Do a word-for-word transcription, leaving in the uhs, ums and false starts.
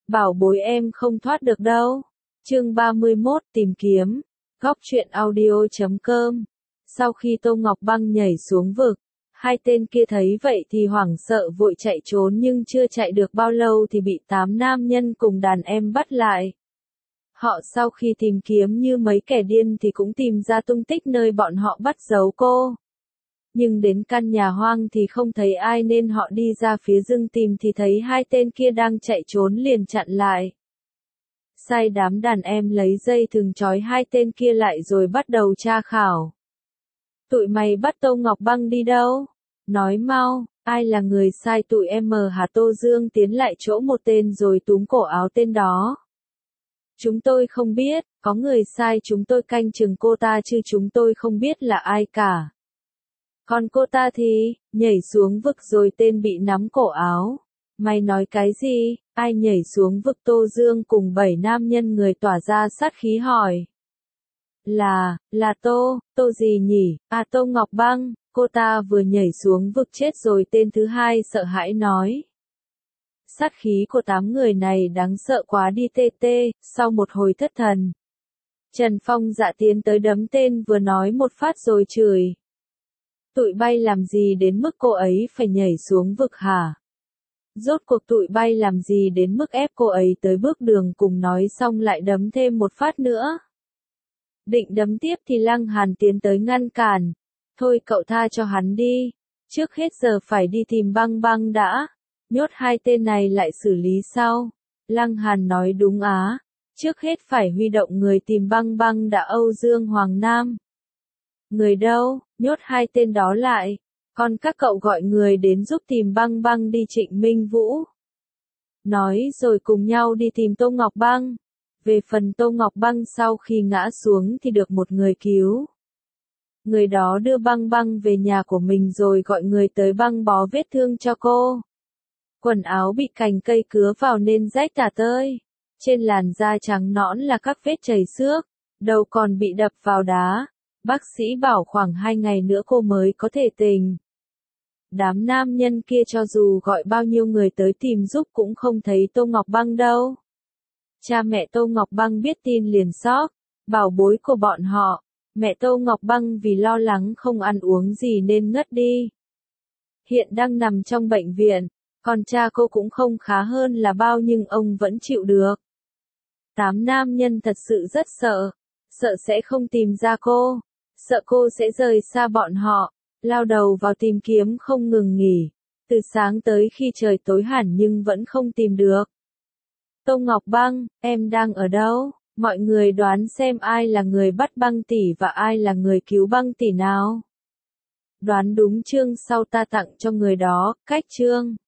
bảo bối em không thoát được đâu. Chương ba mươi mốt tìm kiếm. Góc truyện audio chấm com. Sau khi Tô Ngọc Băng nhảy xuống vực, hai tên kia thấy vậy thì hoảng sợ vội chạy trốn nhưng chưa chạy được bao lâu thì bị tám nam nhân cùng đàn em bắt lại. Họ sau khi tìm kiếm như mấy kẻ điên thì cũng tìm ra tung tích nơi bọn họ bắt giấu cô. Nhưng đến căn nhà hoang thì không thấy ai nên họ đi ra phía rừng tìm thì thấy hai tên kia đang chạy trốn liền chặn lại. Sai đám đàn em lấy dây thừng trói hai tên kia lại rồi bắt đầu tra khảo. Tụi mày bắt Tô Ngọc Băng đi đâu? Nói mau, ai là người sai tụi em hả? Tô Dương tiến lại chỗ một tên rồi túm cổ áo tên đó. Chúng tôi không biết, có người sai chúng tôi canh chừng cô ta chứ chúng tôi không biết là ai cả. Còn cô ta thì, nhảy xuống vực rồi tên bị nắm cổ áo. Mày nói cái gì? Ai nhảy xuống vực? Tô Dương cùng bảy nam nhân người tỏa ra sát khí hỏi. Là, là Tô, Tô gì nhỉ? À Tô Ngọc Băng, cô ta vừa nhảy xuống vực chết rồi. Tên thứ hai sợ hãi nói. Sát khí của tám người này đáng sợ quá đi tê tê. Sau một hồi thất thần, Trần Phong dạ tiến tới đấm tên vừa nói một phát rồi chửi. Tụi bay làm gì đến mức cô ấy phải nhảy xuống vực hả? Rốt cuộc tụi bay làm gì đến mức ép cô ấy tới bước đường cùng, nói xong lại đấm thêm một phát nữa. Định đấm tiếp thì Lăng Hàn tiến tới ngăn cản. Thôi cậu tha cho hắn đi. Trước hết giờ phải đi tìm Băng Băng đã. Nhốt hai tên này lại xử lý sau. Lăng Hàn nói đúng á. Trước hết phải huy động người tìm Băng Băng đã. Âu Dương Hoàng Nam. Người đâu? Nhốt hai tên đó lại. Còn các cậu gọi người đến giúp tìm Băng Băng đi. Trịnh Minh Vũ nói rồi cùng nhau đi tìm Tô Ngọc Băng. Về phần Tô Ngọc Băng sau khi ngã xuống thì được một người cứu. Người đó đưa Băng Băng về nhà của mình rồi gọi người tới băng bó vết thương cho cô. Quần áo bị cành cây cứa vào nên rách tả tơi. Trên làn da trắng nõn là các vết chảy xước. Đầu còn bị đập vào đá. Bác sĩ bảo khoảng hai ngày nữa cô mới có thể tỉnh. Đám nam nhân kia cho dù gọi bao nhiêu người tới tìm giúp cũng không thấy Tô Ngọc Băng đâu. Cha mẹ Tô Ngọc Băng biết tin liền sốc. Bảo bối của bọn họ. Mẹ Tô Ngọc Băng vì lo lắng không ăn uống gì nên ngất đi. Hiện đang nằm trong bệnh viện. Còn cha cô cũng không khá hơn là bao nhưng ông vẫn chịu được. Tám nam nhân thật sự rất sợ. Sợ sẽ không tìm ra cô. Sợ cô sẽ rời xa bọn họ. Lao đầu vào tìm kiếm không ngừng nghỉ. Từ sáng tới khi trời tối hẳn nhưng vẫn không tìm được. Tô Ngọc Băng, em đang ở đâu? Mọi người đoán xem ai là người bắt Băng tỷ và ai là người cứu Băng tỷ nào? Đoán đúng chương sau ta tặng cho người đó, cách chương.